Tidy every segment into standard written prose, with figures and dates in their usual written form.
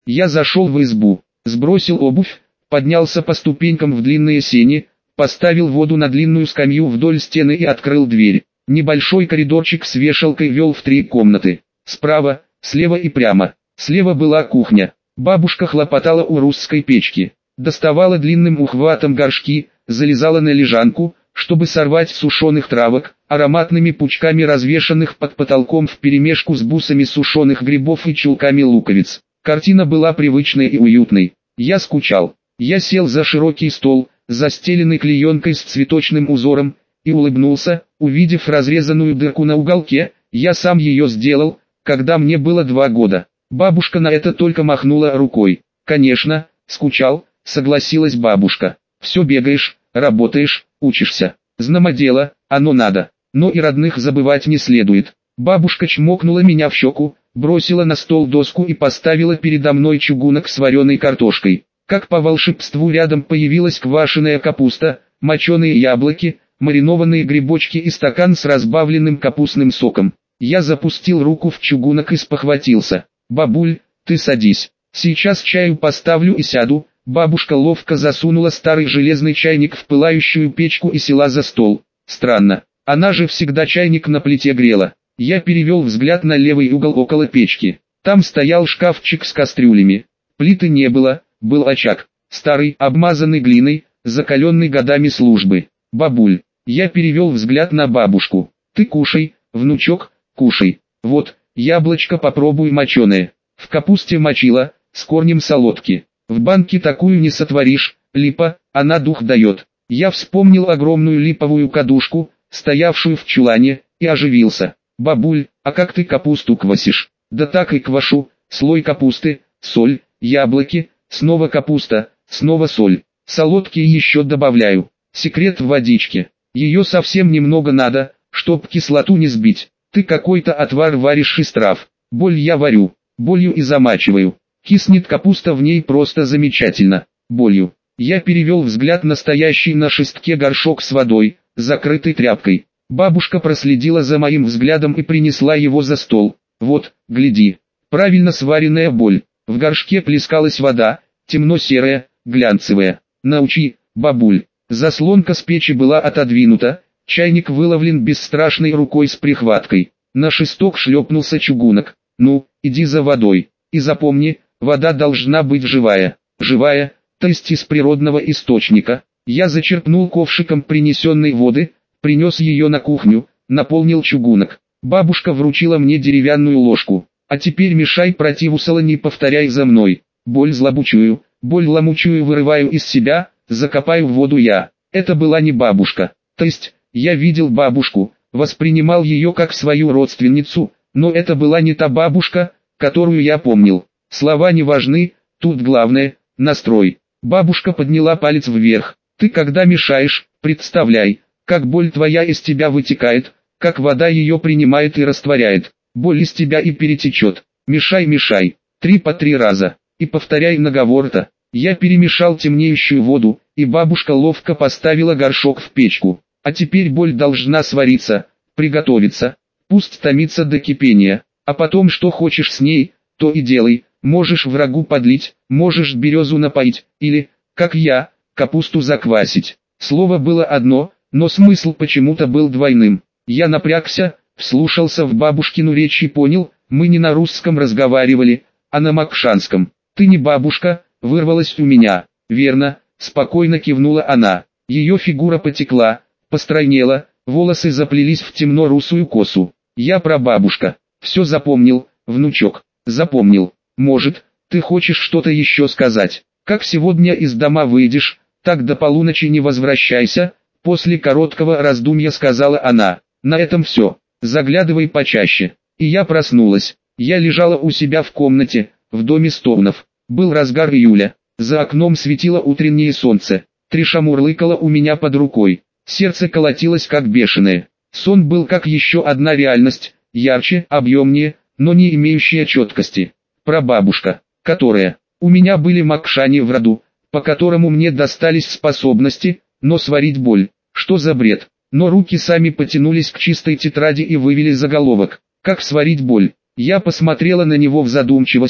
Я зашел в избу, сбросил обувь, поднялся по ступенькам в длинные сени, поставил воду на длинную скамью вдоль стены и открыл дверь. Небольшой коридорчик с вешалкой вел в 3 комнаты. Справа, слева и прямо. Слева была кухня. Бабушка хлопотала у русской печки. Доставала длинным ухватом горшки, залезала на лежанку, чтобы сорвать сушеных травок, ароматными пучками развешанных под потолком вперемешку с бусами сушеных грибов и чулками луковиц. Картина была привычной и уютной. Я скучал. Я сел за широкий стол, застеленный клеенкой с цветочным узором, и улыбнулся, увидев разрезанную дырку на уголке. Я сам ее сделал, когда мне было 2 года. Бабушка на это только махнула рукой. «Конечно, скучал», — согласилась бабушка. «Все бегаешь, работаешь, учишься. Знамо дело, оно надо. Но и родных забывать не следует». Бабушка чмокнула меня в щеку, бросила на стол доску и поставила передо мной чугунок с вареной картошкой. Как по волшебству рядом появилась квашеная капуста, моченые яблоки, маринованные грибочки и стакан с разбавленным капустным соком. Я запустил руку в чугунок и спохватился. «Бабуль, ты садись. Сейчас чаю поставлю и сяду». Бабушка ловко засунула старый железный чайник в пылающую печку и села за стол. Странно, она же всегда чайник на плите грела. Я перевел взгляд на левый угол около печки. Там стоял шкафчик с кастрюлями. Плиты не было, был очаг. Старый, обмазанный глиной, закаленный годами службы. «Бабуль». Я перевел взгляд на бабушку. «Ты кушай, внучок, кушай. Вот, яблочко попробуй моченое. В капусте мочила, с корнем солодки. В банке такую не сотворишь, липа, она дух дает». Я вспомнил огромную липовую кадушку, стоявшую в чулане, и оживился. «Бабуль, а как ты капусту квасишь?» «Да так и квашу, слой капусты, соль, яблоки, снова капуста, снова соль. Солодки еще добавляю. Секрет в водичке. Ее совсем немного надо, чтоб кислоту не сбить. Ты какой-то отвар варишь из трав. Боль я варю, болью и замачиваю. Киснет капуста в ней просто замечательно. Болью». Я перевел взгляд на стоящий на шестке горшок с водой, закрытый тряпкой. Бабушка проследила за моим взглядом и принесла его за стол. «Вот, гляди. Правильно сваренная боль. В горшке плескалась вода, темно-серая, глянцевая. Научи, бабуль». Заслонка с печи была отодвинута, чайник выловлен бесстрашной рукой с прихваткой. На шесток шлепнулся чугунок. «Ну, иди за водой. И запомни, вода должна быть живая. Живая, то есть из природного источника». Я зачерпнул ковшиком принесенной воды, принес ее на кухню, наполнил чугунок. Бабушка вручила мне деревянную ложку. «А теперь мешай противусала, не повторяй за мной. Боль злобучую, боль ломучую вырываю из себя, закопаю в воду я». Это была не бабушка. То есть, я видел бабушку, воспринимал ее как свою родственницу, но это была не та бабушка, которую я помнил. Слова не важны, тут главное – настрой. Бабушка подняла палец вверх. «Ты когда мешаешь, представляй, как боль твоя из тебя вытекает, как вода ее принимает и растворяет. Боль из тебя и перетечет. Мешай, мешай. 3 по 3 раза. И повторяй наговор-то». Я перемешал темнеющую воду, и бабушка ловко поставила горшок в печку. «А теперь боль должна свариться, приготовиться. Пусть томится до кипения. А потом что хочешь с ней, то и делай. Можешь врагу подлить, можешь березу напоить, или, как я, капусту заквасить». Слово было одно, но смысл почему-то был двойным. Я напрягся, вслушался в бабушкину речь и понял, мы не на русском разговаривали, а на макшанском. «Ты не бабушка», вырвалось у меня. «Верно», спокойно кивнула она. Ее фигура потекла, постройнела, волосы заплелись в темно-русую косу. «Я прабабушка. Все запомнил, внучок, запомнил. Может, ты хочешь что-то еще сказать? Как сегодня из дома выйдешь, так до полуночи не возвращайся», после короткого раздумья сказала она. «На этом все. Заглядывай почаще». И я проснулась. Я лежала у себя в комнате, в доме Стоунов. Был разгар июля. За окном светило утреннее солнце. Триша мурлыкала у меня под рукой. Сердце колотилось как бешеное. Сон был как еще одна реальность, ярче, объемнее, но не имеющая четкости. Прабабушка, которая... У меня были макшани в роду, по которому мне достались способности, но сварить боль. Что за бред? Но руки сами потянулись к чистой тетради и вывели заголовок. «Как сварить боль?» Я посмотрела на него в задумчивости,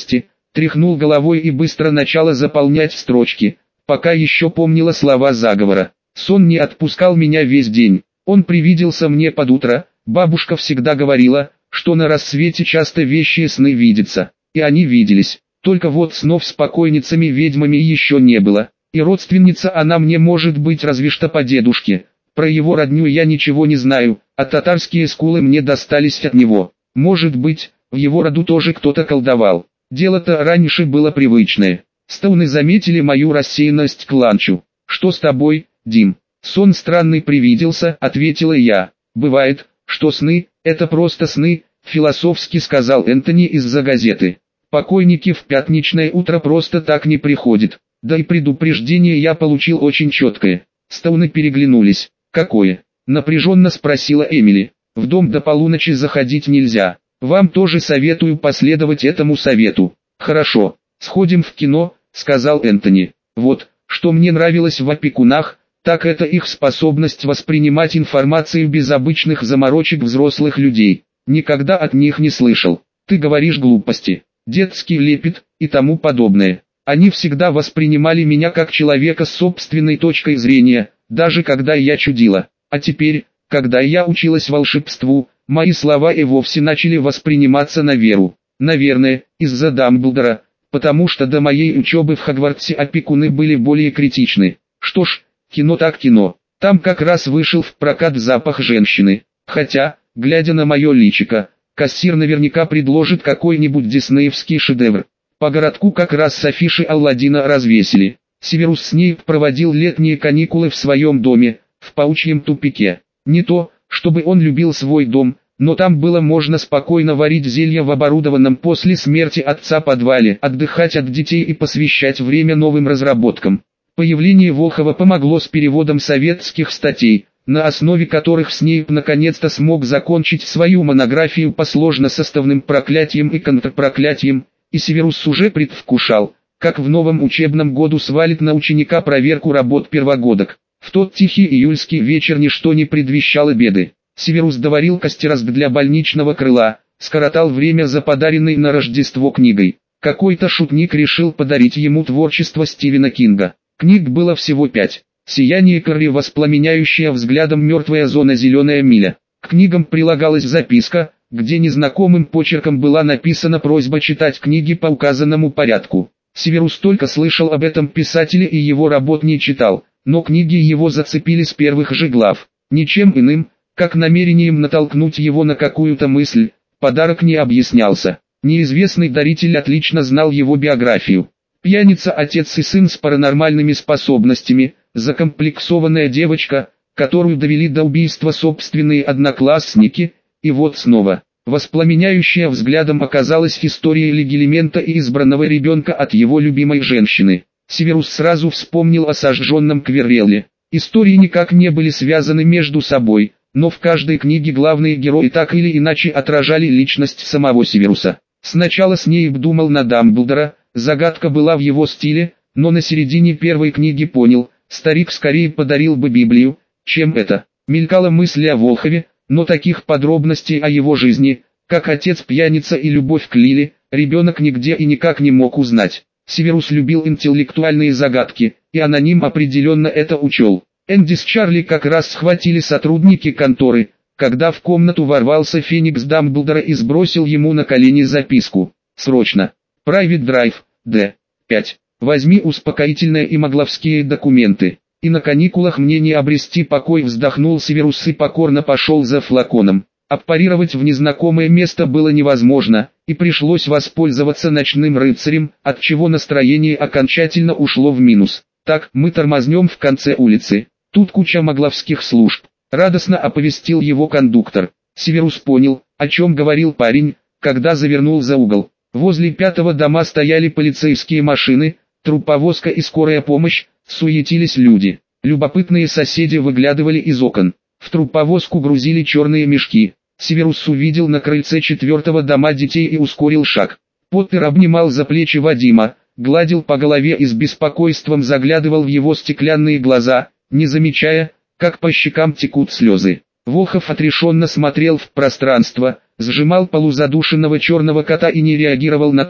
тряхнул головой и быстро начала заполнять строчки, пока еще помнила слова заговора. Сон не отпускал меня весь день. Он привиделся мне под утро. Бабушка всегда говорила, что на рассвете часто вещие сны видятся. И они виделись. Только вот снов с покойницами-ведьмами еще не было. И родственница она мне может быть разве что по дедушке. Про его родню я ничего не знаю, а татарские скулы мне достались от него. Может быть, в его роду тоже кто-то колдовал. Дело-то раньше было привычное. Стоуны заметили мою рассеянность к ланчу. «Что с тобой, Дим?» «Сон странный привиделся», — ответила я. «Бывает, что сны — это просто сны», — философски сказал Энтони из-за газеты. «Покойники в пятничное утро просто так не приходят. Да и предупреждение я получил очень четкое». Стоуны переглянулись. «Какое?» — напряженно спросила Эмили. «В дом до полуночи заходить нельзя. Вам тоже советую последовать этому совету». «Хорошо, сходим в кино», — сказал Энтони. «Вот, что мне нравилось в опекунах, так это их способность воспринимать информацию без обычных заморочек взрослых людей. Никогда от них не слышал. Ты говоришь глупости, детский лепет и тому подобное. Они всегда воспринимали меня как человека с собственной точкой зрения, даже когда я чудила. А теперь, когда я училась волшебству, мои слова и вовсе начали восприниматься на веру. Наверное, из-за Дамблдора, потому что до моей учебы в Хогвартсе опекуны были более критичны. Что ж, кино так кино. Там как раз вышел в прокат «Запах женщины». Хотя, глядя на мое личико, кассир наверняка предложит какой-нибудь диснеевский шедевр. По городку как раз с афиши Алладина развесили. Северус Снейп проводил летние каникулы в своем доме, в паучьем тупике. Не то, чтобы он любил свой дом, но там было можно спокойно варить зелья в оборудованном после смерти отца подвале, отдыхать от детей и посвящать время новым разработкам. Появление Волхова помогло с переводом советских статей, на основе которых Снейп наконец-то смог закончить свою монографию по сложносоставным проклятиям и контрпроклятиям, и Северус уже предвкушал, как в новом учебном году свалит на ученика проверку работ первогодок. В тот тихий июльский вечер ничто не предвещало беды. Северус доварил костерост для больничного крыла, скоротал время за подаренной на Рождество книгой. Какой-то шутник решил подарить ему творчество Стивена Кинга. Книг было всего 5. «Сияние Карри», воспламеняющая взглядом мертвая зона, «Зеленая миля». К книгам прилагалась записка, где незнакомым почерком была написана просьба читать книги по указанному порядку. Северус только слышал об этом писателе и его работ не читал, но книги его зацепили с первых же глав. Ничем иным, как намерением натолкнуть его на какую-то мысль, подарок не объяснялся. Неизвестный даритель отлично знал его биографию. Пьяница, отец и сын с паранормальными способностями, закомплексованная девочка, которую довели до убийства собственные одноклассники, и вот снова. Воспламеняющая взглядом оказалась история Легилимента и избранного ребенка от его любимой женщины. Северус сразу вспомнил о сожженном Квиррелле. Истории никак не были связаны между собой, но в каждой книге главные герои так или иначе отражали личность самого Северуса. Сначала Снейп думал на Дамблдора, загадка была в его стиле, но на середине первой книги понял, старик скорее подарил бы Библию, чем это. Мелькала мысль о Волхове, но таких подробностей о его жизни, как отец пьяница и любовь к Лили, ребенок нигде и никак не мог узнать. Северус любил интеллектуальные загадки, и аноним определенно это учел. Энди с Чарли как раз схватили сотрудники конторы, когда в комнату ворвался Феникс Дамблдора и сбросил ему на колени записку. «Срочно! Private Drive, D5. Возьми успокоительное и магловские документы. И на каникулах мне не обрести покой», вздохнул Северус и покорно пошел за флаконом. Аппарировать в незнакомое место было невозможно, и пришлось воспользоваться ночным рыцарем, отчего настроение окончательно ушло в минус. «Так, мы тормознем в конце улицы. Тут куча магловских служб», — радостно оповестил его кондуктор. Северус понял, о чем говорил парень, когда завернул за угол. Возле 5-го дома стояли полицейские машины, труповозка и скорая помощь, суетились люди. Любопытные соседи выглядывали из окон. В труповозку грузили черные мешки. Северус увидел на крыльце 4-го дома детей и ускорил шаг. Поттер обнимал за плечи Вадима, гладил по голове и с беспокойством заглядывал в его стеклянные глаза, не замечая, как по щекам текут слезы. Волхов отрешенно смотрел в пространство, сжимал полузадушенного черного кота и не реагировал на то,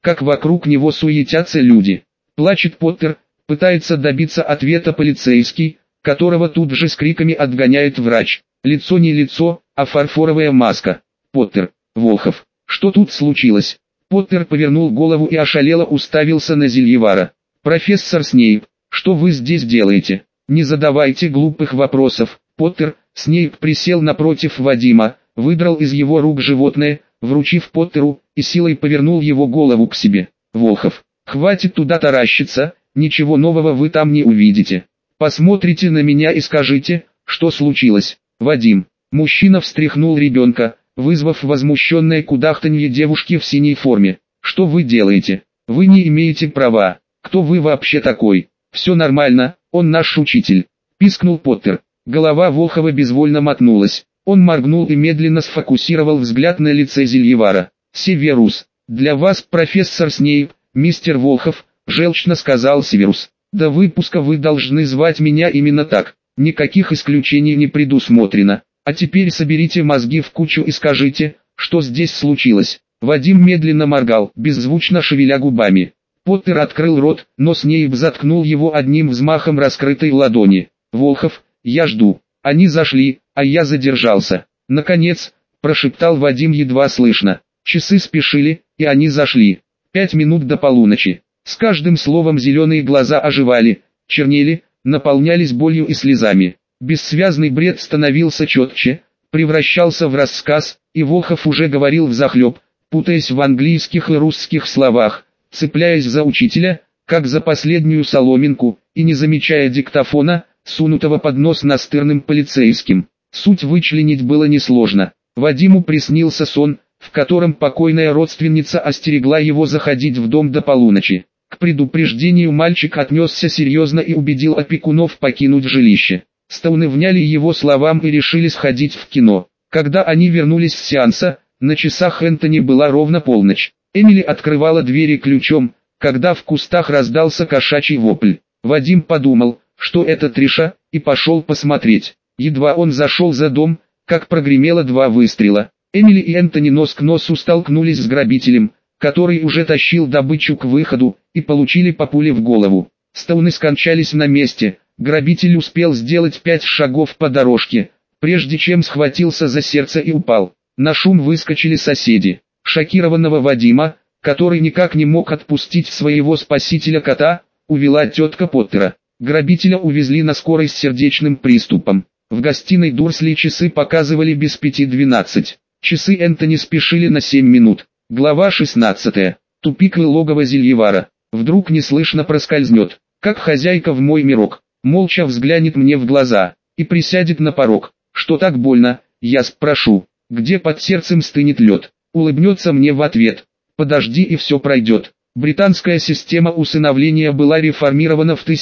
как вокруг него суетятся люди. Плачет Поттер, пытается добиться ответа полицейский, которого тут же с криками отгоняет врач. Лицо не лицо, а фарфоровая маска. Поттер, Волхов, что тут случилось? Поттер повернул голову и ошалело уставился на Зельевара. «Профессор Снейп, что вы здесь делаете? Не задавайте глупых вопросов». Поттер, Снейп присел напротив Вадима, выдрал из его рук животное, вручив Поттеру, и силой повернул его голову к себе. «Волхов, хватит туда таращиться, ничего нового вы там не увидите. Посмотрите на меня и скажите, что случилось». «Вадим». Мужчина встряхнул ребенка, вызвав возмущенное кудахтанье девушки в синей форме. «Что вы делаете? Вы не имеете права. Кто вы вообще такой?» «Все нормально, он наш учитель», — пискнул Поттер. Голова Волхова безвольно мотнулась. Он моргнул и медленно сфокусировал взгляд на лице Зельевара. «Северус, для вас профессор Снейп, мистер Волхов», — желчно сказал Северус. «До выпуска вы должны звать меня именно так. Никаких исключений не предусмотрено. А теперь соберите мозги в кучу и скажите, что здесь случилось». Вадим медленно моргал, беззвучно шевеля губами. Поттер открыл рот, но Снейп заткнул его одним взмахом раскрытой ладони. «Волхов, я жду». Они зашли, а я задержался. «Наконец», — прошептал Вадим едва слышно. Часы спешили, и они зашли. 5 минут до полуночи. С каждым словом зеленые глаза оживали, чернели, наполнялись болью и слезами. Бессвязный бред становился четче, превращался в рассказ, и Волхов уже говорил взахлеб, путаясь в английских и русских словах, цепляясь за учителя, как за последнюю соломинку, и не замечая диктофона, сунутого под нос настырным полицейским. Суть вычленить было несложно. Вадиму приснился сон, в котором покойная родственница остерегла его заходить в дом до полуночи. К предупреждению мальчик отнесся серьезно и убедил опекунов покинуть жилище. Стоуны вняли его словам и решили сходить в кино. Когда они вернулись с сеанса, на часах Энтони была ровно полночь. Эмили открывала двери ключом, когда в кустах раздался кошачий вопль. Вадим подумал, что это Триша, и пошел посмотреть. Едва он зашел за дом, как прогремело 2 выстрела. Эмили и Энтони нос к носу столкнулись с грабителем, который уже тащил добычу к выходу, и получили по пуле в голову. Стоуны скончались на месте. Грабитель успел сделать 5 шагов по дорожке, прежде чем схватился за сердце и упал. На шум выскочили соседи. Шокированного Вадима, который никак не мог отпустить своего спасителя кота, увела тетка Поттера. Грабителя увезли на скорой с сердечным приступом. В гостиной Дурсли часы показывали без 5:12. Часы Энтони спешили на 7 минут. Глава 16. Тупик и логово Зельевара. Вдруг неслышно проскользнет, как хозяйка в мой мирок, молча взглянет мне в глаза и присядет на порог. Что так больно, я спрошу, где под сердцем стынет лед. Улыбнется мне в ответ. Подожди и все пройдет. Британская система усыновления была реформирована в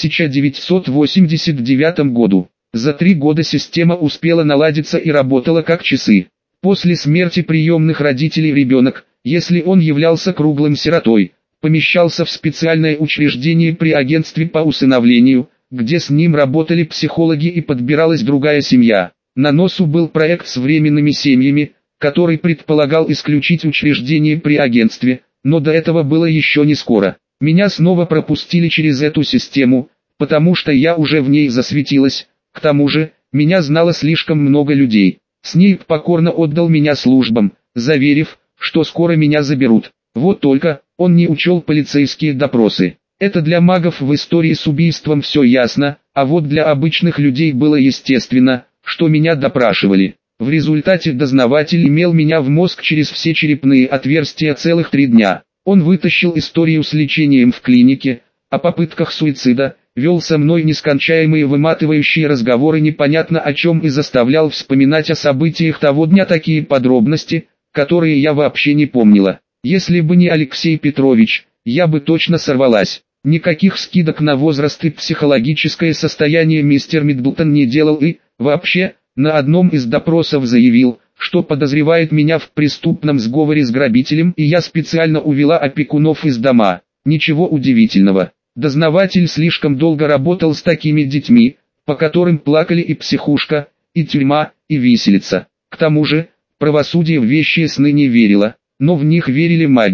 1989 году. За 3 года система успела наладиться и работала как часы. После смерти приемных родителей ребенок, если он являлся круглым сиротой, помещался в специальное учреждение при агентстве по усыновлению, где с ним работали психологи и подбиралась другая семья. На носу был проект с временными семьями, который предполагал исключить учреждение при агентстве, но до этого было еще не скоро. Меня снова пропустили через эту систему, потому что я уже в ней засветилась. К тому же, меня знало слишком много людей. Снейп покорно отдал меня службам, заверив, что скоро меня заберут. Вот только, он не учел полицейские допросы. Это для магов в истории с убийством все ясно, а вот для обычных людей было естественно, что меня допрашивали. В результате дознаватель имел меня в мозг через все черепные отверстия целых 3 дня. Он вытащил историю с лечением в клинике, о попытках суицида, вел со мной нескончаемые выматывающие разговоры непонятно о чем и заставлял вспоминать о событиях того дня такие подробности, которые я вообще не помнила. Если бы не Алексей Петрович, я бы точно сорвалась. Никаких скидок на возраст и психологическое состояние мистер Миддлтон не делал и, вообще, на одном из допросов заявил, что подозревает меня в преступном сговоре с грабителем и я специально увела опекунов из дома. Ничего удивительного. Дознаватель слишком долго работал с такими детьми, по которым плакали и психушка, и тюрьма, и виселица. К тому же, правосудие в вещие сны не верило, но в них верили маги.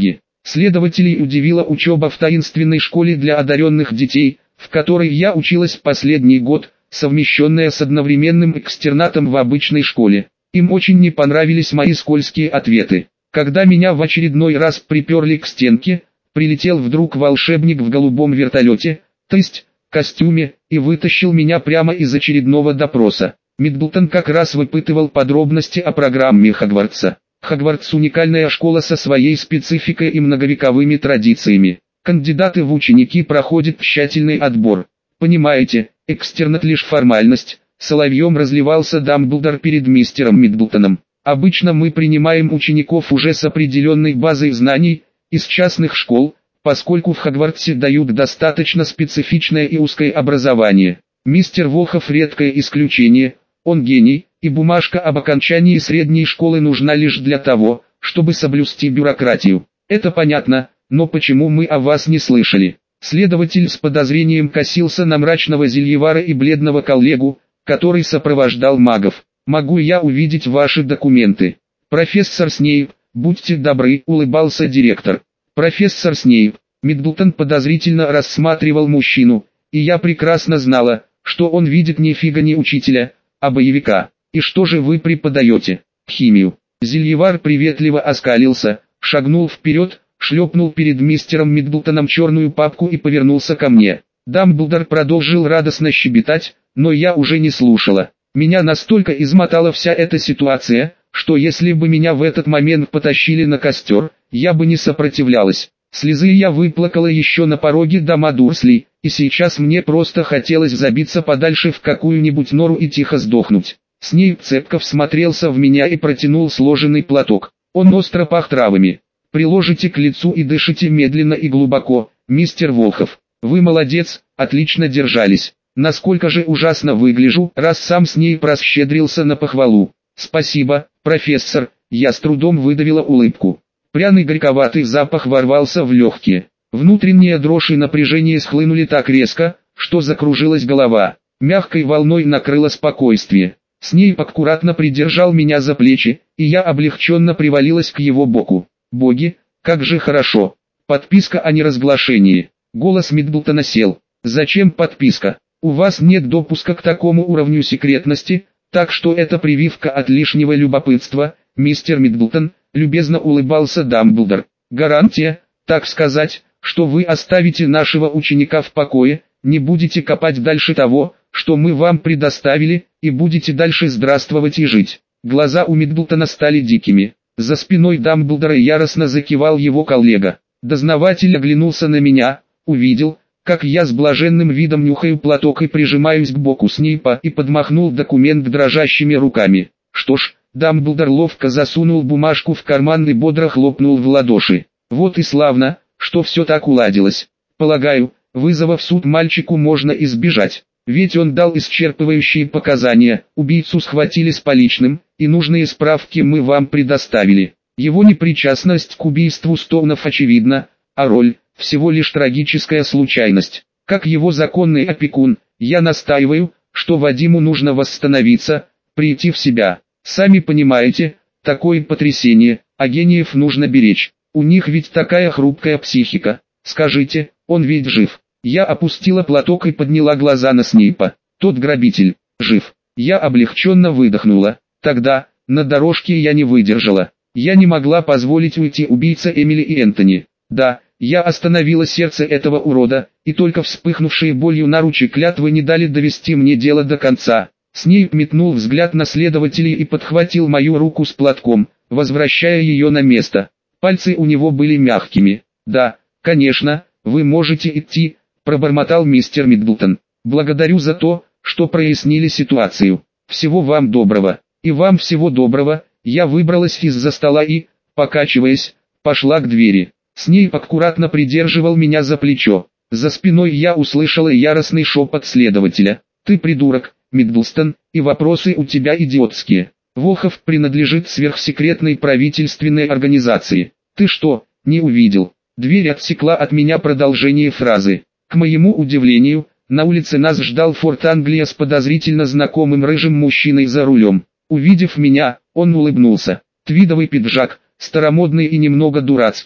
Следователей удивила учеба в таинственной школе для одаренных детей, в которой я училась последний год, совмещенная с одновременным экстернатом в обычной школе. Им очень не понравились мои скользкие ответы. Когда меня в очередной раз приперли к стенке, прилетел вдруг волшебник в голубом вертолете, то есть костюме, и вытащил меня прямо из очередного допроса. Миддлтон как раз выпытывал подробности о программе Хогвартса. Хогвартс — уникальная школа со своей спецификой и многовековыми традициями. Кандидаты в ученики проходят тщательный отбор. Понимаете, экстернат лишь формальность. Соловьем разливался Дамблдор перед мистером Миддлтоном. Обычно мы принимаем учеников уже с определенной базой знаний, из частных школ, поскольку в Хогвартсе дают достаточно специфичное и узкое образование. Мистер Волхов редкое исключение, он гений, и бумажка об окончании средней школы нужна лишь для того, чтобы соблюсти бюрократию. Это понятно, но почему мы о вас не слышали? Следователь с подозрением косился на мрачного зельевара и бледного коллегу, который сопровождал магов. «Могу я увидеть ваши документы?» «Профессор Снейп, будьте добры», — улыбался директор. «Профессор Снейп». Миддлтон подозрительно рассматривал мужчину, и я прекрасно знала, что он видит не фига не учителя, а боевика. «И что же вы преподаете?» «Химию». Зельевар приветливо оскалился, шагнул вперед, шлепнул перед мистером Миддлтоном черную папку и повернулся ко мне. Дамблдор продолжил радостно щебетать, но я уже не слушала. Меня настолько измотала вся эта ситуация, что если бы меня в этот момент потащили на костер, я бы не сопротивлялась. Слезы я выплакала еще на пороге дома Дурслей, и сейчас мне просто хотелось забиться подальше в какую-нибудь нору и тихо сдохнуть. Снейп цепко всмотрелся в меня и протянул сложенный платок. Он остро пах травами. «Приложите к лицу и дышите медленно и глубоко, мистер Волхов. Вы молодец, отлично держались. Насколько же ужасно выгляжу, раз сам Снейп расщедрился на похвалу». «Спасибо, профессор», я с трудом выдавила улыбку. Пряный горьковатый запах ворвался в легкие. Внутренняя дрожь и напряжение схлынули так резко, что закружилась голова. Мягкой волной накрыло спокойствие. Снейп аккуратно придержал меня за плечи, и я облегченно привалилась к его боку. «Боги, как же хорошо! Подписка о неразглашении». Голос Миддлтона сел. «Зачем подписка? У вас нет допуска к такому уровню секретности, так что это прививка от лишнего любопытства, мистер Миддлтон», любезно улыбался Дамблдор. «Гарантия, так сказать, что вы оставите нашего ученика в покое, не будете копать дальше того, что мы вам предоставили, и будете дальше здравствовать и жить». Глаза у Миддлтона стали дикими. За спиной Дамблдора яростно закивал его коллега. Дознаватель оглянулся на меня, увидел, как я с блаженным видом нюхаю платок и прижимаюсь к боку Снейпа, и подмахнул документ дрожащими руками. Что ж, Дамблдор ловко засунул бумажку в карман и бодро хлопнул в ладоши. «Вот и славно, что все так уладилось. Полагаю, вызова в суд мальчику можно избежать. Ведь он дал исчерпывающие показания, убийцу схватили с поличным, и нужные справки мы вам предоставили. Его непричастность к убийству Стоунов очевидна, а роль – всего лишь трагическая случайность. Как его законный опекун, я настаиваю, что Вадиму нужно восстановиться, прийти в себя. Сами понимаете, такое потрясение, а гениев нужно беречь. У них ведь такая хрупкая психика. Скажите, он ведь жив?» Я опустила платок и подняла глаза на Снейпа. «Тот грабитель, жив». Я облегченно выдохнула. Тогда, на дорожке я не выдержала. Я не могла позволить уйти убийце Эмили и Энтони. Да, я остановила сердце этого урода, и только вспыхнувшие болью наручи клятвы не дали довести мне дело до конца. Снейп метнул взгляд на следователей и подхватил мою руку с платком, возвращая ее на место. Пальцы у него были мягкими. «Да, конечно, вы можете идти», — пробормотал мистер Миддлтон. «Благодарю за то, что прояснили ситуацию. Всего вам доброго». «И вам всего доброго». Я выбралась из-за стола и, покачиваясь, пошла к двери. Снейп аккуратно придерживал меня за плечо. За спиной я услышала яростный шепот следователя. «Ты придурок, Миддлстон, и вопросы у тебя идиотские. Волхов принадлежит сверхсекретной правительственной организации. Ты что, не увидел?» Дверь отсекла от меня продолжение фразы. К моему удивлению, на улице нас ждал Форд Англия с подозрительно знакомым рыжим мужчиной за рулем. Увидев меня, он улыбнулся. Твидовый пиджак, старомодный и немного дурацкий,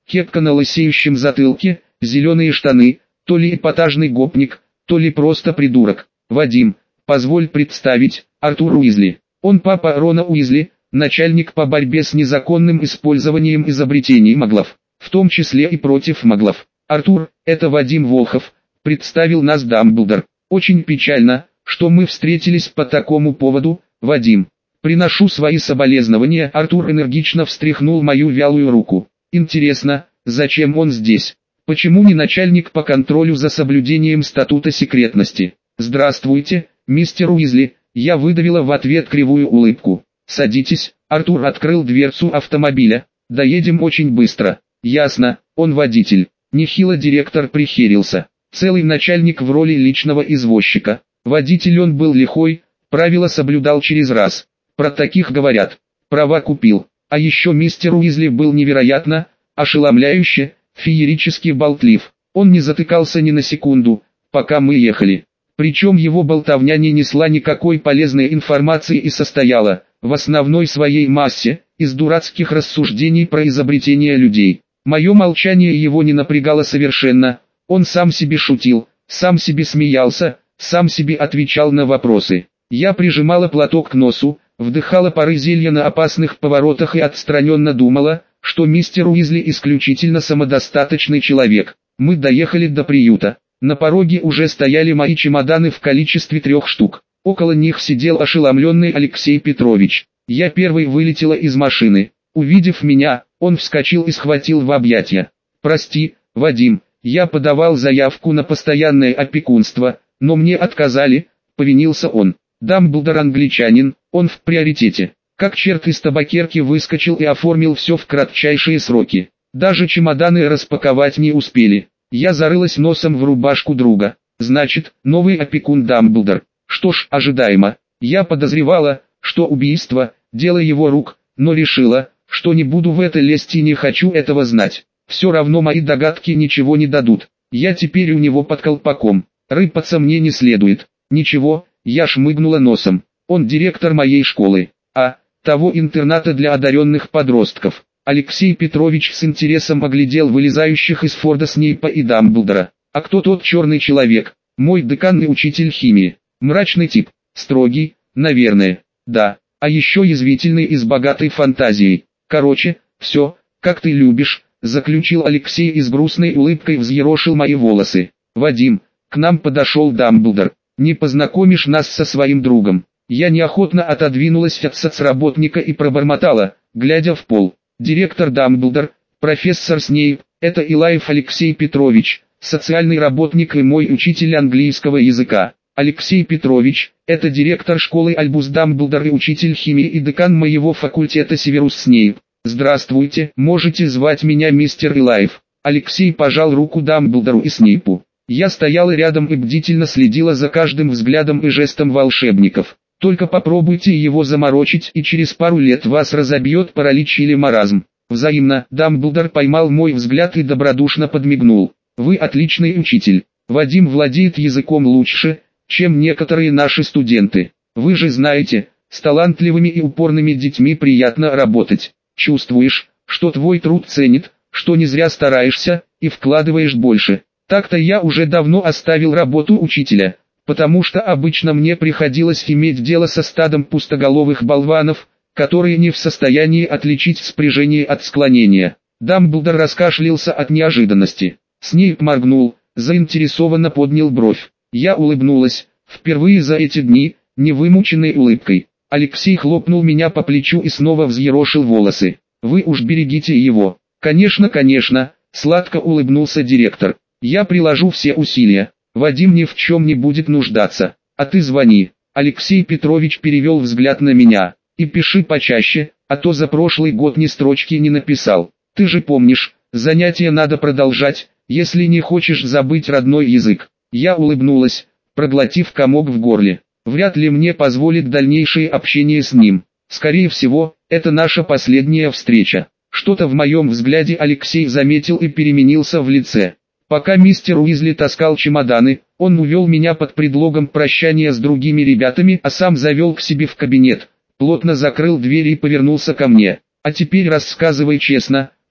кепка на лысеющем затылке, зеленые штаны, то ли эпатажный гопник, то ли просто придурок. Вадим, позволь представить, Артур Уизли. Он папа Рона Уизли, начальник по борьбе с незаконным использованием изобретений маглов, в том числе и против маглов. Артур, это Вадим Волхов, представил нас Дамблдор. Очень печально, что мы встретились по такому поводу, Вадим. Приношу свои соболезнования. Артур энергично встряхнул мою вялую руку. Интересно, зачем он здесь? Почему не начальник по контролю за соблюдением статута секретности? Здравствуйте, мистер Уизли. Я выдавила в ответ кривую улыбку. Садитесь. Артур открыл дверцу автомобиля. Доедем очень быстро. Ясно, он водитель. Нехило директор прихерился. Целый начальник в роли личного извозчика. Водитель он был лихой, правила соблюдал через раз. Про таких говорят. Права купил. А еще мистер Уизли был невероятно, ошеломляюще, феерически болтлив. Он не затыкался ни на секунду, пока мы ехали. Причем его болтовня не несла никакой полезной информации и состояла, в основной своей массе, из дурацких рассуждений про изобретения людей. Мое молчание его не напрягало совершенно. Он сам себе шутил, сам себе смеялся, сам себе отвечал на вопросы. Я прижимала платок к носу, вдыхала пары зелья на опасных поворотах и отстраненно думала, что мистер Уизли исключительно самодостаточный человек. Мы доехали до приюта. На пороге уже стояли мои чемоданы в количестве 3 штук. Около них сидел ошеломленный Алексей Петрович. Я первой вылетела из машины. Увидев меня, он вскочил и схватил в объятия. «Прости, Вадим, я подавал заявку на постоянное опекунство, но мне отказали», — повинился он. «Дамблдор англичанин, он в приоритете». Как черт из табакерки выскочил и оформил все в кратчайшие сроки. Даже чемоданы распаковать не успели. Я зарылась носом в рубашку друга. Значит, новый опекун Дамблдор. Что ж, ожидаемо. Я подозревала, что убийство – дело его рук, но решила, что не буду в это лезть и не хочу этого знать. Все равно мои догадки ничего не дадут. Я теперь у него под колпаком. Рыпаться мне не следует. Ничего, я шмыгнула носом. Он директор моей школы. Того интерната для одаренных подростков. Алексей Петрович с интересом оглядел вылезающих из Форда Снейпа и Дамблдора. А кто тот черный человек? Мой декан и учитель химии. Мрачный тип, строгий, наверное. Да, а еще язвительный и с богатой фантазией. Короче, все, как ты любишь, заключил Алексей и с грустной улыбкой взъерошил мои волосы. Вадим, к нам подошел Дамблдор. Не познакомишь нас со своим другом? Я неохотно отодвинулась от соцработника и пробормотала, глядя в пол. Директор Дамблдор, профессор Снейп, это Илаев Алексей Петрович, социальный работник и мой учитель английского языка. Алексей Петрович, это директор школы Альбус Дамблдор и учитель химии и декан моего факультета Северус Снейп. Здравствуйте, можете звать меня мистер Илаев. Алексей пожал руку Дамблдору и Снейпу. Я стояла рядом и бдительно следила за каждым взглядом и жестом волшебников. Только попробуйте его заморочить, и через пару лет вас разобьет паралич или маразм. Взаимно. Дамблдор поймал мой взгляд и добродушно подмигнул. Вы отличный учитель. Вадим владеет языком лучше, чем некоторые наши студенты. Вы же знаете, с талантливыми и упорными детьми приятно работать. Чувствуешь, что твой труд ценит, что не зря стараешься, и вкладываешь больше. Так-то я уже давно оставил работу учителя, потому что обычно мне приходилось иметь дело со стадом пустоголовых болванов, которые не в состоянии отличить спряжение от склонения. Дамблдор раскашлялся от неожиданности. Снейп моргнул, заинтересованно поднял бровь. Я улыбнулась, впервые за эти дни, невымученной улыбкой. Алексей хлопнул меня по плечу и снова взъерошил волосы. Вы уж берегите его. Конечно, конечно, сладко улыбнулся директор. Я приложу все усилия. Вадим ни в чем не будет нуждаться. А ты звони. Алексей Петрович перевел взгляд на меня. И пиши почаще, а то за прошлый год ни строчки не написал. Ты же помнишь, занятия надо продолжать, если не хочешь забыть родной язык. Я улыбнулась, проглотив комок в горле. Вряд ли мне позволит дальнейшее общение с ним. Скорее всего, это наша последняя встреча. Что-то в моем взгляде Алексей заметил и переменился в лице. Пока мистер Уизли таскал чемоданы, он увел меня под предлогом прощания с другими ребятами, а сам завел к себе в кабинет, плотно закрыл дверь и повернулся ко мне. А теперь рассказывай честно,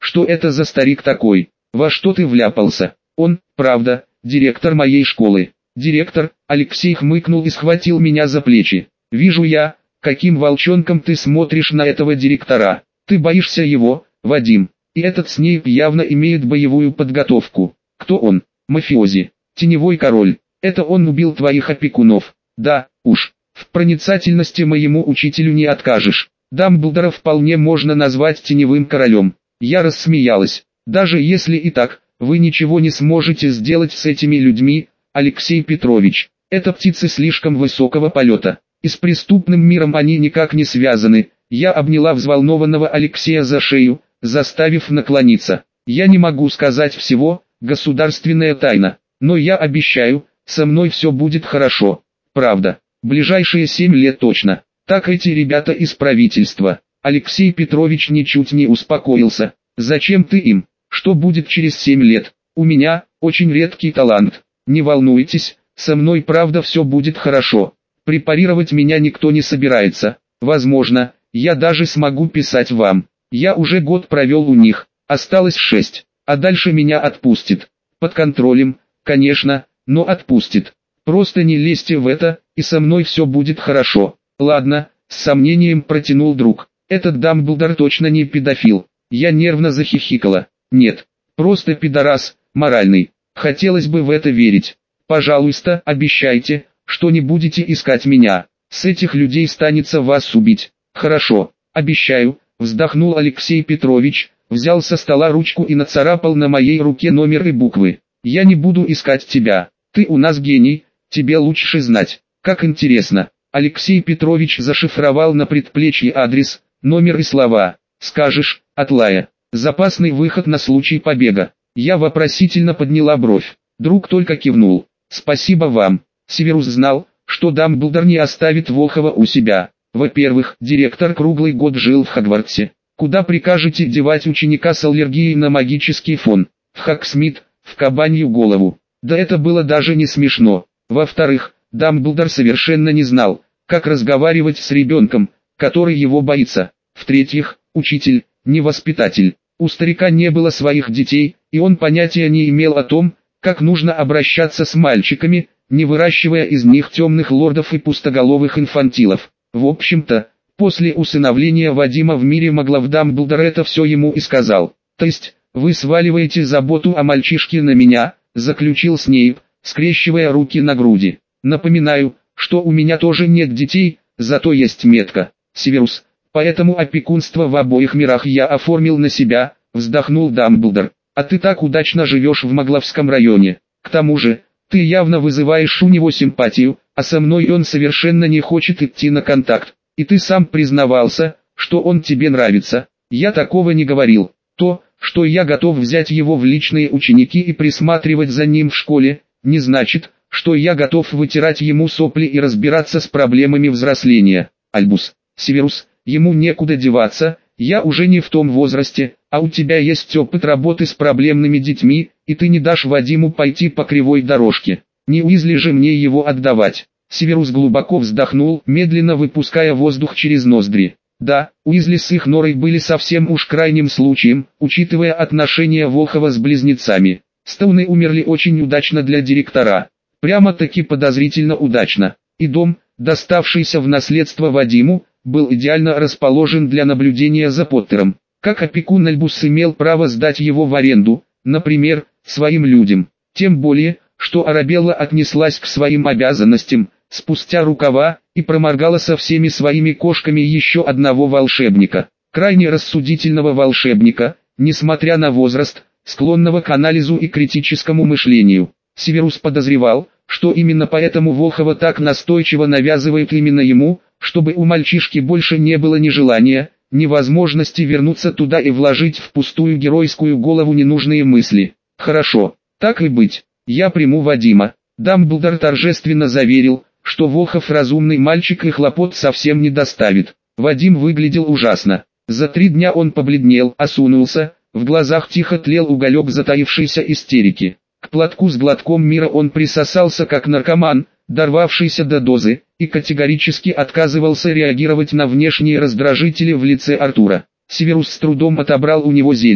Что это за старик такой? Во что ты вляпался? Он, правда, директор моей школы. Директор, Алексей хмыкнул и схватил меня за плечи. Вижу я, каким волчонком ты смотришь на этого директора. Ты боишься его, Вадим. И этот Снейп явно имеет боевую подготовку. Кто он? Мафиози. Теневой король. Это он убил твоих опекунов. Да, уж. В проницательности моему учителю не откажешь. Дамблдора вполне можно назвать теневым королем. Я рассмеялась. Даже если и так, вы ничего не сможете сделать с этими людьми, Алексей Петрович. Это птицы слишком высокого полета. И с преступным миром они никак не связаны. Я обняла взволнованного Алексея за шею, заставив наклониться. Я не могу сказать всего, государственная тайна. Но я обещаю, со мной все будет хорошо. Правда. Ближайшие 7 лет точно. Так эти ребята из правительства. Алексей Петрович ничуть не успокоился. Зачем ты им? Что будет через 7 лет? У меня очень редкий талант. Не волнуйтесь, со мной правда все будет хорошо. Препарировать меня никто не собирается. Возможно, я даже смогу писать вам. Я уже год провел у них, осталось 6, а дальше меня отпустит. Под контролем, конечно, но отпустит. Просто не лезьте в это, и со мной все будет хорошо. Ладно, с сомнением протянул друг. Этот Дамблдор точно не педофил. Я нервно захихикала. Нет, просто пидорас, моральный. Хотелось бы в это верить. Пожалуйста, обещайте, что не будете искать меня. С этих людей станется вас убить. Хорошо, обещаю, вздохнул Алексей Петрович, взял со стола ручку и нацарапал на моей руке номер и буквы. Я не буду искать тебя. Ты у нас гений, тебе лучше знать. Как интересно. Алексей Петрович зашифровал на предплечье адрес, номер и слова. Скажешь, Атлая. Запасный выход на случай побега. Я вопросительно подняла бровь. Друг только кивнул. Спасибо вам. Северус знал, что Дамблдор не оставит Волхова у себя. Во-первых, директор круглый год жил в Хогвартсе. Куда прикажете девать ученика с аллергией на магический фон? В Хогсмит, в кабанью голову. Да это было даже не смешно. Во-вторых, Дамблдор совершенно не знал, как разговаривать с ребенком, который его боится. В-третьих, учитель, не воспитатель. У старика не было своих детей, и он понятия не имел о том, как нужно обращаться с мальчиками, не выращивая из них темных лордов и пустоголовых инфантилов. В общем-то, после усыновления Вадима в мире Маглов Дамблдор это все ему и сказал. То есть, вы сваливаете заботу о мальчишке на меня, заключил Снейп, скрещивая руки на груди. Напоминаю, что у меня тоже нет детей, зато есть метка. Северус, поэтому опекунство в обоих мирах я оформил на себя, вздохнул Дамблдор. А ты так удачно живешь в Магловском районе. К тому же, ты явно вызываешь у него симпатию, а со мной он совершенно не хочет идти на контакт. И ты сам признавался, что он тебе нравится. Я такого не говорил. То, что я готов взять его в личные ученики и присматривать за ним в школе, не значит, что я готов вытирать ему сопли и разбираться с проблемами взросления. Альбус, Северус, ему некуда деваться, я уже не в том возрасте, а у тебя есть опыт работы с проблемными детьми, и ты не дашь Вадиму пойти по кривой дорожке. Не Уизли же мне его отдавать. Северус глубоко вздохнул, медленно выпуская воздух через ноздри. Да, Уизли с их норой были совсем уж крайним случаем, учитывая отношения Волхова с близнецами. Стоуны умерли очень удачно для директора. Прямо-таки подозрительно удачно. И дом, доставшийся в наследство Вадиму, был идеально расположен для наблюдения за Поттером. Как опекун Альбус имел право сдать его в аренду, например, своим людям. Тем более, что Арабелла отнеслась к своим обязанностям, спустя рукава, и проморгала со всеми своими кошками еще одного волшебника. Крайне рассудительного волшебника, несмотря на возраст, склонного к анализу и критическому мышлению. Северус подозревал, что именно поэтому Волхова так настойчиво навязывает именно ему, чтобы у мальчишки больше не было ни желания, ни возможности вернуться туда и вложить в пустую геройскую голову ненужные мысли. Хорошо, так и быть, я приму Вадима. Дамблдор торжественно заверил, что Волхов разумный мальчик и хлопот совсем не доставит. Вадим выглядел ужасно. За 3 дня он побледнел, осунулся, в глазах тихо тлел уголек затаившейся истерики. К платку с глотком мира он присосался как наркоман, дорвавшийся до дозы, и категорически отказывался реагировать на внешние раздражители в лице Артура. Северус с трудом отобрал у него зелье.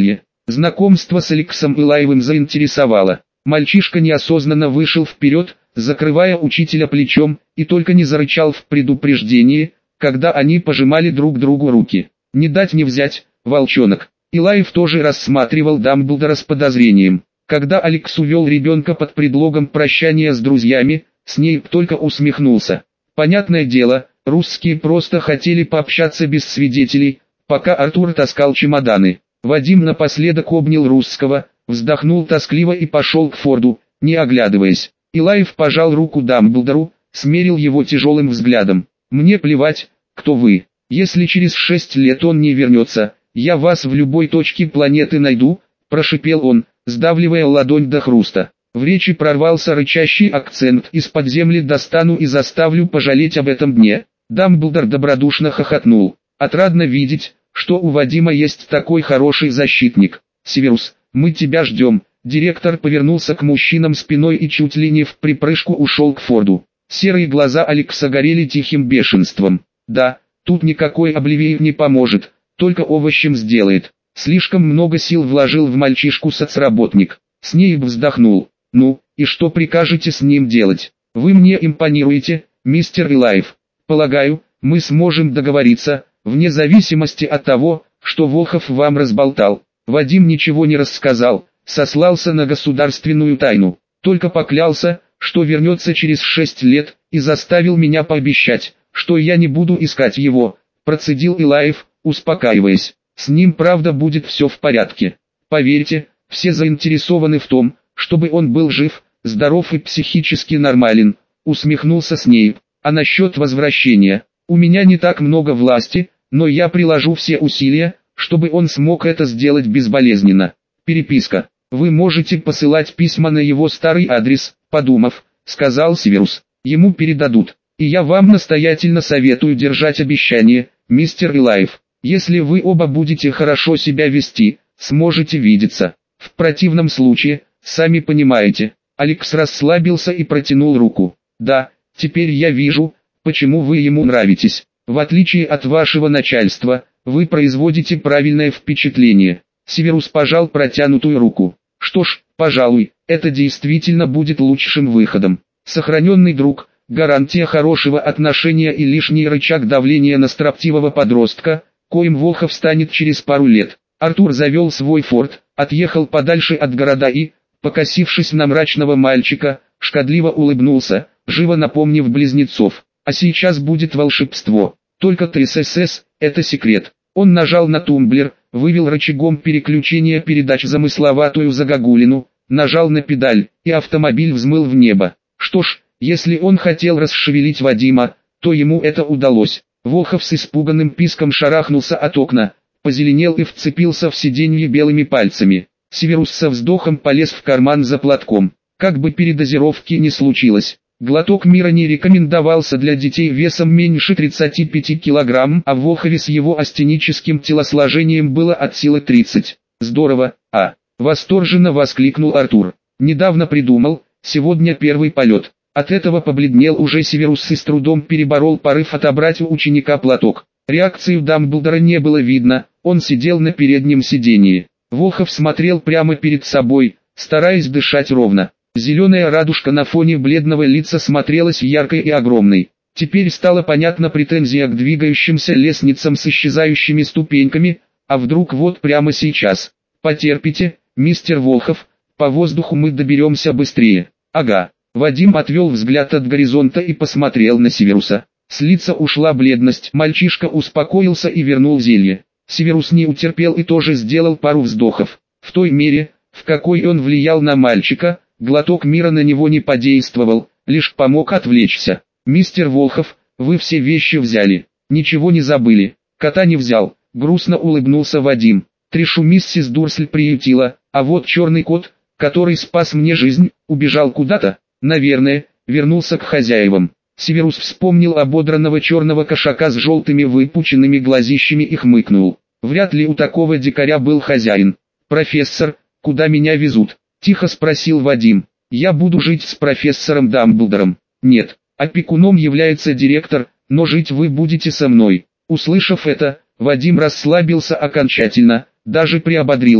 Знакомство с Алексом Илаевым заинтересовало. Мальчишка неосознанно вышел вперед, закрывая учителя плечом, и только не зарычал в предупреждении, когда они пожимали друг другу руки. Не дать не взять, волчонок. Илаев тоже рассматривал Дамблдора с подозрением. Когда Алекс увел ребенка под предлогом прощания с друзьями, Снейп только усмехнулся. Понятное дело, русские просто хотели пообщаться без свидетелей, пока Артур таскал чемоданы. Вадим напоследок обнял русского, вздохнул тоскливо и пошел к Форду, не оглядываясь. Илаев пожал руку Дамблдору, смерил его тяжелым взглядом. «Мне плевать, кто вы. Если через 6 лет он не вернется, я вас в любой точке планеты найду», – прошипел он, сдавливая ладонь до хруста. В речи прорвался рычащий акцент: «Из-под земли достану и заставлю пожалеть об этом дне». Дамблдор добродушно хохотнул. «Отрадно видеть, что у Вадима есть такой хороший защитник. Северус, мы тебя ждем». Директор повернулся к мужчинам спиной и чуть ли не в припрыжку ушел к Форду. Серые глаза Алекса горели тихим бешенством. «Да, тут никакой Обливиев не поможет, только овощем сделает. Слишком много сил вложил в мальчишку соцработник». Снейп вздохнул. «Ну, и что прикажете с ним делать? Вы мне импонируете, мистер Илаев. Полагаю, мы сможем договориться, вне зависимости от того, что Волхов вам разболтал». Вадим ничего не рассказал, сослался на государственную тайну. Только поклялся, что вернется через 6 лет, и заставил меня пообещать, что я не буду искать его, процедил Илаев, успокаиваясь. С ним правда будет все в порядке. Поверьте, все заинтересованы в том, чтобы он был жив, здоров и психически нормален, усмехнулся Снейп. А насчет возвращения, у меня не так много власти, но я приложу все усилия, чтобы он смог это сделать безболезненно. Переписка. Вы можете посылать письма на его старый адрес, подумав, сказал Северус. Ему передадут. И я вам настоятельно советую держать обещание, мистер Илаев. Если вы оба будете хорошо себя вести, сможете видеться. В противном случае, сами понимаете. Алекс расслабился и протянул руку. Да, теперь я вижу, почему вы ему нравитесь. В отличие от вашего начальства, вы производите правильное впечатление. Северус пожал протянутую руку. Что ж, пожалуй, это действительно будет лучшим выходом. Сохраненный друг, гарантия хорошего отношения и лишний рычаг давления на строптивого подростка, коим Волхов станет через пару лет. Артур завел свой форт, отъехал подальше от города и, покосившись на мрачного мальчика, шкодливо улыбнулся, живо напомнив близнецов. А сейчас будет волшебство. Только ТСС, это секрет. Он нажал на тумблер, вывел рычагом переключения передач замысловатую загогулину, нажал на педаль, и автомобиль взмыл в небо. Что ж, если он хотел расшевелить Вадима, то ему это удалось. Волхов с испуганным писком шарахнулся от окна, позеленел и вцепился в сиденье белыми пальцами. Северус со вздохом полез в карман за платком. Как бы передозировки не случилось. Глоток мира не рекомендовался для детей весом меньше 35 килограмм, а в Волхове с его астеническим телосложением было от силы 30. Здорово, восторженно воскликнул Артур. Недавно придумал, сегодня первый полет. От этого побледнел уже Северус и с трудом переборол порыв отобрать у ученика платок. Реакции у Дамблдора не было видно, он сидел на переднем сидении. Волхов смотрел прямо перед собой, стараясь дышать ровно. Зеленая радужка на фоне бледного лица смотрелась яркой и огромной. Теперь стала понятна претензия к двигающимся лестницам с исчезающими ступеньками, а вдруг вот прямо сейчас. Потерпите, мистер Волхов, по воздуху мы доберемся быстрее. Ага. Вадим отвел взгляд от горизонта и посмотрел на Северуса. С лица ушла бледность, мальчишка успокоился и вернул зелье. Северус не утерпел и тоже сделал пару вздохов. В той мере, в какой он влиял на мальчика, глоток мира на него не подействовал, лишь помог отвлечься. «Мистер Волхов, вы все вещи взяли, ничего не забыли?» «Кота не взял», — грустно улыбнулся Вадим. «Тришу миссис Дурсль приютила, а вот черный кот, который спас мне жизнь, убежал куда-то, наверное, вернулся к хозяевам». Северус вспомнил ободранного черного кошака с желтыми выпученными глазищами и хмыкнул. «Вряд ли у такого дикаря был хозяин». «Профессор, куда меня везут?» — тихо спросил Вадим. «Я буду жить с профессором Дамблдором». «Нет, опекуном является директор, но жить вы будете со мной». Услышав это, Вадим расслабился окончательно, даже приободрился.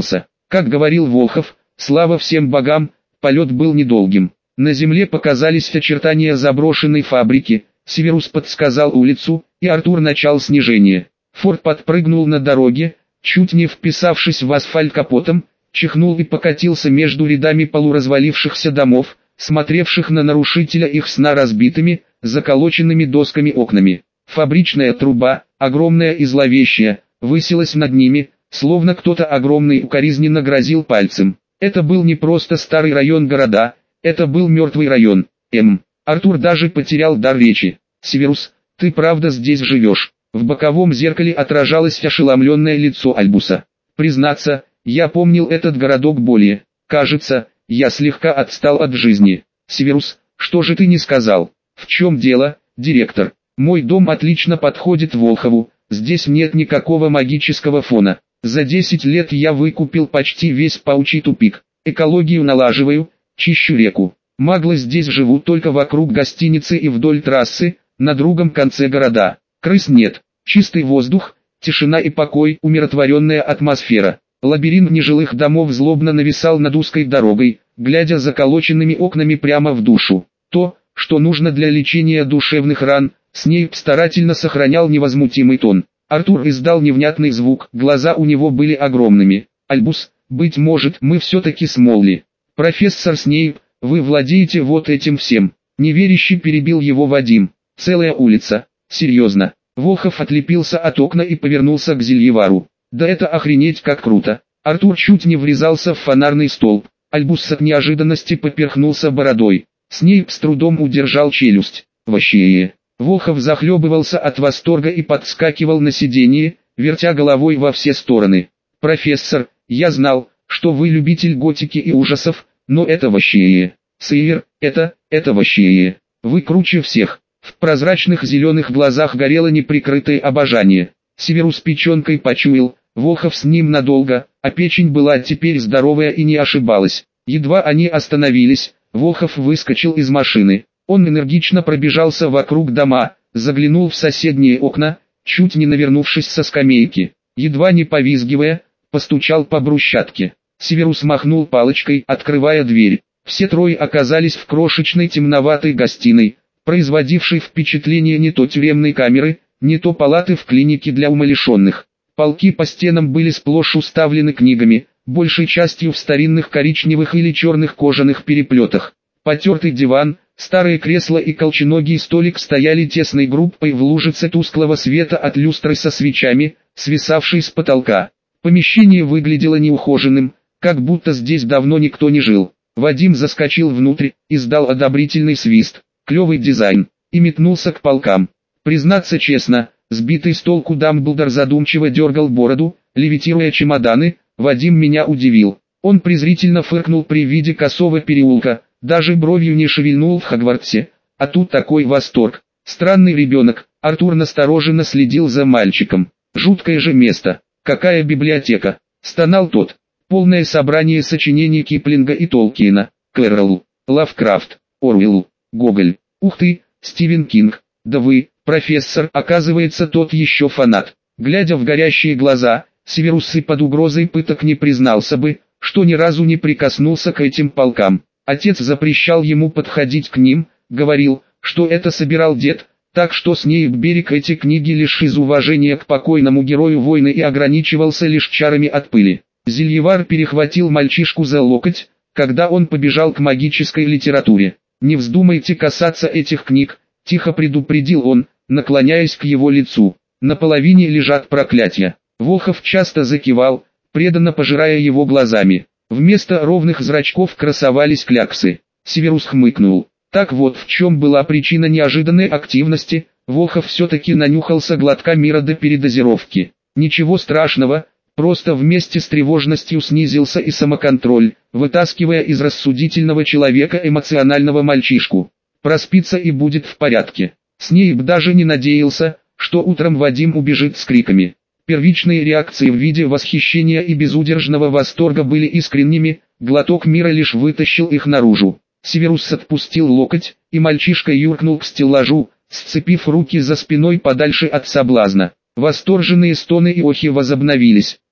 Как говорил Волхов, слава всем богам, полет был недолгим. На земле показались очертания заброшенной фабрики, Северус подсказал улицу, и Артур начал снижение. Форд подпрыгнул на дороге, чуть не вписавшись в асфальт капотом, чихнул и покатился между рядами полуразвалившихся домов, смотревших на нарушителя их сна разбитыми, заколоченными досками окнами. Фабричная труба, огромная и зловещая, высилась над ними, словно кто-то огромный укоризненно грозил пальцем. Это был не просто старый район города, это был мертвый район. Артур даже потерял дар речи. «Северус, ты правда здесь живешь?» В боковом зеркале отражалось ошеломленное лицо Альбуса. «Признаться, я помнил этот городок более. Кажется, я слегка отстал от жизни. Северус, что же ты не сказал? В чем дело, директор? Мой дом отлично подходит Волхову, здесь нет никакого магического фона. За 10 лет я выкупил почти весь паучий тупик. Экологию налаживаю, чищу реку. Маглы здесь живут только вокруг гостиницы и вдоль трассы, на другом конце города. Крыс нет, чистый воздух, тишина и покой, умиротворенная атмосфера. Лабиринт нежилых домов злобно нависал над узкой дорогой, глядя заколоченными окнами прямо в душу. То, что нужно для лечения душевных ран, Снейп старательно сохранял невозмутимый тон. Артур издал невнятный звук, глаза у него были огромными. «Альбус, быть может, мы все-таки Смолли. Профессор Снейп, вы владеете вот этим всем». Неверяще перебил его Вадим. «Целая улица. Серьезно». Волхов отлепился от окна и повернулся к Зельевару. «Да это охренеть как круто». Артур чуть не врезался в фонарный столб. Альбус от неожиданности поперхнулся бородой. Снейп с трудом удержал челюсть. «Вообще...» Волхов захлебывался от восторга и подскакивал на сиденье, вертя головой во все стороны. «Профессор, я знал, что вы любитель готики и ужасов, но это вообще... Сейвер, это вообще... Вы круче всех». В прозрачных зеленых глазах горело неприкрытое обожание. Северус печенкой почуял, Волхов с ним надолго, а печень была теперь здоровая и не ошибалась. Едва они остановились, Волхов выскочил из машины. Он энергично пробежался вокруг дома, заглянул в соседние окна, чуть не навернувшись со скамейки. Едва не повизгивая, постучал по брусчатке. Северус махнул палочкой, открывая дверь. Все трое оказались в крошечной темноватой гостиной, производившей впечатление не то тюремной камеры, не то палаты в клинике для умалишенных. Полки по стенам были сплошь уставлены книгами, большей частью в старинных коричневых или черных кожаных переплетах. Потертый диван, старые кресла и колченогий столик стояли тесной группой в лужице тусклого света от люстры со свечами, свисавшей с потолка. Помещение выглядело неухоженным, как будто здесь давно никто не жил. Вадим заскочил внутрь, издал одобрительный свист. Клевый дизайн, и метнулся к полкам. Признаться честно, сбитый с толку Дамблдор задумчиво дергал бороду, левитируя чемоданы. Вадим меня удивил. Он презрительно фыркнул при виде косого переулка, даже бровью не шевельнул в Хогвартсе, а тут такой восторг. Странный ребенок. Артур настороженно следил за мальчиком. Жуткое же место. Какая библиотека? Стонал тот. Полное собрание сочинений Киплинга и Толкиена, Кэрролл, Лавкрафт, Оруэлл, Гоголь. Ух ты, Стивен Кинг. Да вы, профессор, оказывается, тот еще фанат. Глядя в горящие глаза, Северус и под угрозой пыток не признался бы, что ни разу не прикоснулся к этим полкам. Отец запрещал ему подходить к ним, говорил, что это собирал дед, так что Снейп берег эти книги лишь из уважения к покойному герою войны и ограничивался лишь чарами от пыли. Зельевар перехватил мальчишку за локоть, когда он побежал к магической литературе. «Не вздумайте касаться этих книг», — тихо предупредил он, наклоняясь к его лицу. «На половине лежат проклятия». Волхов часто закивал, преданно пожирая его глазами. Вместо ровных зрачков красовались кляксы. Северус хмыкнул. Так вот в чем была причина неожиданной активности. Волхов все-таки нанюхался глотка мира до передозировки. Ничего страшного, просто вместе с тревожностью снизился и самоконтроль, вытаскивая из рассудительного человека эмоционального мальчишку. Проспится и будет в порядке. Снейп даже не надеялся, что утром Вадим убежит с криками. Первичные реакции в виде восхищения и безудержного восторга были искренними, глоток мира лишь вытащил их наружу. Северус отпустил локоть, и мальчишка юркнул к стеллажу, сцепив руки за спиной подальше от соблазна. Восторженные стоны и охи возобновились.